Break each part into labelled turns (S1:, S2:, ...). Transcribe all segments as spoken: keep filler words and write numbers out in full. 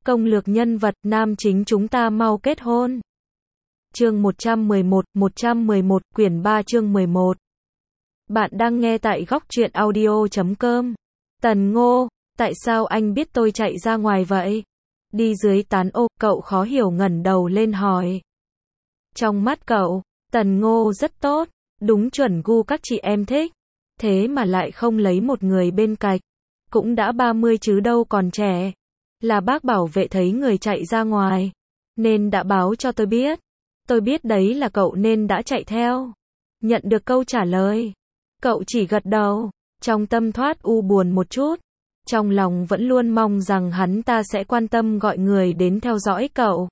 S1: Công lược nhân vật, nam chính chúng ta mau kết hôn. Chương một trăm mười một, một trăm mười một, quyển ba chương mười một. Bạn đang nghe tại góc truyện audio chấm com. Tần Ngô, tại sao anh biết tôi chạy ra ngoài vậy? Đi dưới tán ô, cậu khó hiểu ngẩng đầu lên hỏi. Trong mắt cậu, Tần Ngô rất tốt, đúng chuẩn gu các chị em thích. Thế mà lại không lấy một người bên cạnh. Cũng đã ba mươi chứ đâu còn trẻ. Là bác bảo vệ thấy người chạy ra ngoài, nên đã báo cho tôi biết. Tôi biết đấy là cậu nên đã chạy theo. Nhận được câu trả lời, cậu chỉ gật đầu, trong tâm thoát u buồn một chút. Trong lòng vẫn luôn mong rằng hắn ta sẽ quan tâm gọi người đến theo dõi cậu.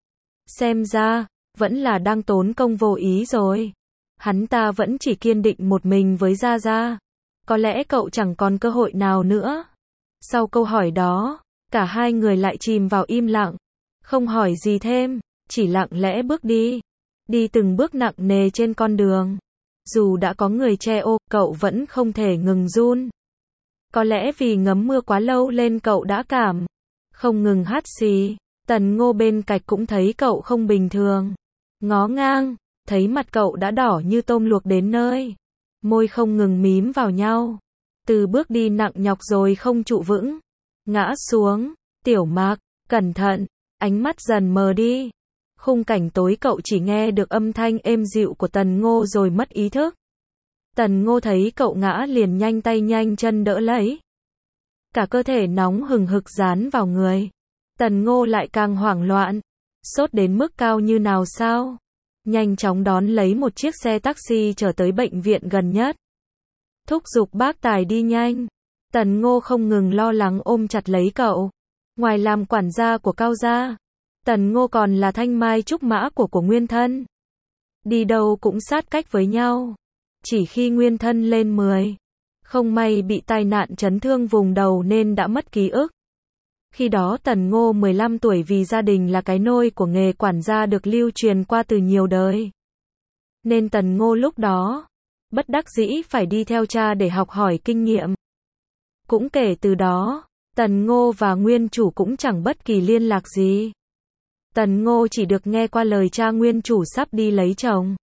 S1: Xem ra, vẫn là đang tốn công vô ý rồi. Hắn ta vẫn chỉ kiên định một mình với Gia Gia. Có lẽ cậu chẳng còn cơ hội nào nữa. Sau câu hỏi đó, cả hai người lại chìm vào im lặng. Không hỏi gì thêm, chỉ lặng lẽ bước đi. Đi từng bước nặng nề trên con đường. Dù đã có người che ô, cậu vẫn không thể ngừng run. Có lẽ vì ngấm mưa quá lâu lên cậu đã cảm không ngừng hắt xì. Tần Ngô bên cạnh cũng thấy cậu không bình thường. Ngó ngang, thấy mặt cậu đã đỏ như tôm luộc đến nơi. Môi không ngừng mím vào nhau. Từ bước đi nặng nhọc rồi không trụ vững. Ngã xuống. Tiểu Mạc, cẩn thận. Ánh mắt dần mờ đi. Khung cảnh tối cậu chỉ nghe được âm thanh êm dịu của Tần Ngô rồi mất ý thức. Tần Ngô thấy cậu ngã liền nhanh tay nhanh chân đỡ lấy. Cả cơ thể nóng hừng hực dán vào người. Tần Ngô lại càng hoảng loạn. Sốt đến mức cao như nào sao? Nhanh chóng đón lấy một chiếc xe taxi chở tới bệnh viện gần nhất. Thúc giục bác tài đi nhanh. Tần Ngô không ngừng lo lắng ôm chặt lấy cậu. Ngoài làm quản gia của Cao gia, Tần Ngô còn là thanh mai trúc mã của của Nguyên Thân. Đi đâu cũng sát cách với nhau. Chỉ khi Nguyên Thân lên mười, không may bị tai nạn chấn thương vùng đầu nên đã mất ký ức. Khi đó Tần Ngô mười lăm tuổi vì gia đình là cái nôi của nghề quản gia được lưu truyền qua từ nhiều đời. Nên Tần Ngô lúc đó, bất đắc dĩ phải đi theo cha để học hỏi kinh nghiệm. Cũng kể từ đó, Tần Ngô và nguyên chủ cũng chẳng bất kỳ liên lạc gì. Tần Ngô chỉ được nghe qua lời cha nguyên chủ sắp đi lấy chồng.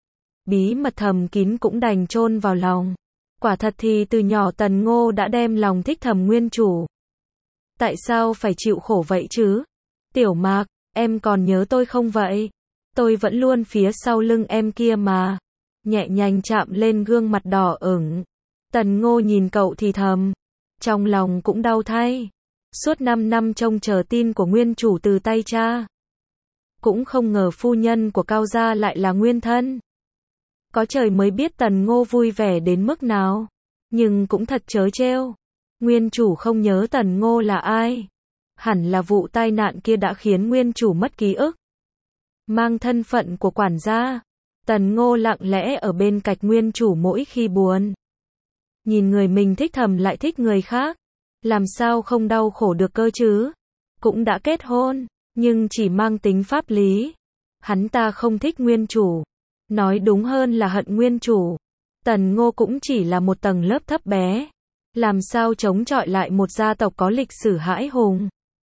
S1: Bí mật thầm kín cũng đành chôn vào lòng. Quả thật thì từ nhỏ Tần Ngô đã đem lòng thích thầm nguyên chủ. Tại sao phải chịu khổ vậy chứ? Tiểu Mạc, em còn nhớ tôi không vậy? Tôi vẫn luôn phía sau lưng em kia mà. Nhẹ nhàng chạm lên gương mặt đỏ ửng. Tần Ngô nhìn cậu thì thầm. Trong lòng cũng đau thay. Suốt năm năm trông chờ tin của nguyên chủ từ tay cha. Cũng không ngờ phu nhân của Cao gia lại là Nguyên Thân. Có trời mới biết Tần Ngô vui vẻ đến mức nào. Nhưng cũng thật trớ trêu. Nguyên chủ không nhớ Tần Ngô là ai. Hẳn là vụ tai nạn kia đã khiến nguyên chủ mất ký ức. Mang thân phận của quản gia, Tần Ngô lặng lẽ ở bên cạnh nguyên chủ mỗi khi buồn. Nhìn người mình thích thầm lại thích người khác. Làm sao không đau khổ được cơ chứ? Cũng đã kết hôn, nhưng chỉ mang tính pháp lý. Hắn ta không thích nguyên chủ. Nói đúng hơn là hận nguyên chủ. Tần Ngô cũng chỉ là một tầng lớp thấp bé. Làm sao chống chọi lại một gia tộc có lịch sử hãi hùng.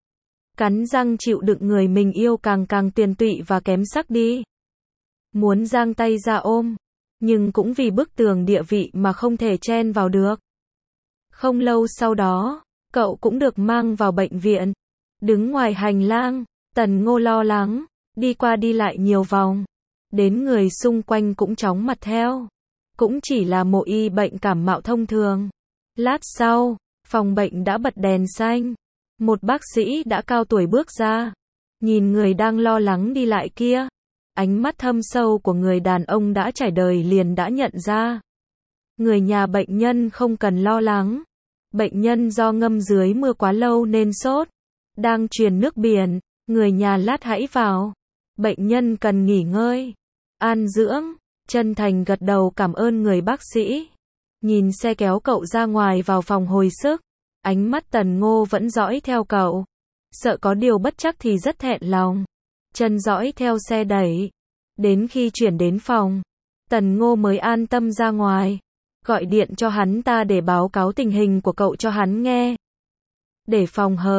S1: Cắn răng chịu đựng người mình yêu càng càng tuyền tụy và kém sắc đi. Muốn giang tay ra ôm. Nhưng cũng vì bức tường địa vị mà không thể chen vào được. Không lâu sau đó, cậu cũng được mang vào bệnh viện. Đứng ngoài hành lang, Tần Ngô lo lắng, đi qua đi lại nhiều vòng. Đến người xung quanh cũng chóng mặt theo. Cũng chỉ là một y bệnh cảm mạo thông thường. Lát sau, phòng bệnh đã bật đèn xanh. Một bác sĩ đã cao tuổi bước ra. Nhìn người đang lo lắng đi lại kia. Ánh mắt thâm sâu của người đàn ông đã trải đời liền đã nhận ra. Người nhà bệnh nhân không cần lo lắng. Bệnh nhân do ngâm dưới mưa quá lâu nên sốt. Đang truyền nước biển. Người nhà lát hãy vào. Bệnh nhân cần nghỉ ngơi. An dưỡng. Chân thành gật đầu cảm ơn người bác sĩ. Nhìn xe kéo cậu ra ngoài vào phòng hồi sức. Ánh mắt Tần Ngô vẫn dõi theo cậu. Sợ có điều bất chắc thì rất thẹn lòng. Chân dõi theo xe đẩy. Đến khi chuyển đến phòng, Tần Ngô mới an tâm ra ngoài. Gọi điện cho hắn ta để báo cáo tình hình của cậu cho hắn nghe. Để phòng hờ,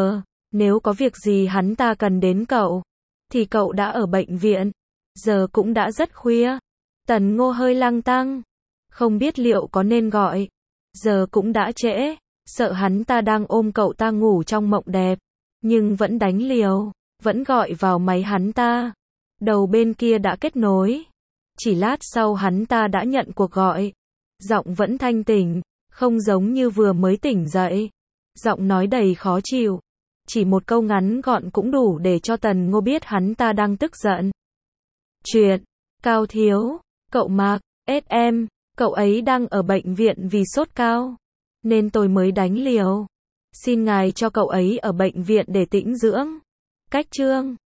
S1: Nếu có việc gì hắn ta cần đến cậu, thì cậu đã ở bệnh viện. Giờ cũng đã rất khuya. Tần Ngô hơi lăng tăng. Không biết liệu có nên gọi. Giờ cũng đã trễ. Sợ hắn ta đang ôm cậu ta ngủ trong mộng đẹp. Nhưng vẫn đánh liều. Vẫn gọi vào máy hắn ta. Đầu bên kia đã kết nối. Chỉ lát sau hắn ta đã nhận cuộc gọi. Giọng vẫn thanh tỉnh. Không giống như vừa mới tỉnh dậy. Giọng nói đầy khó chịu. Chỉ một câu ngắn gọn cũng đủ để cho Tần Ngô biết hắn ta đang tức giận. Chuyện. Cao thiếu. Cậu Mạc. ét em. Cậu ấy đang ở bệnh viện vì sốt cao. Nên tôi mới đánh liều. Xin ngài cho cậu ấy ở bệnh viện để tĩnh dưỡng. Cách chương.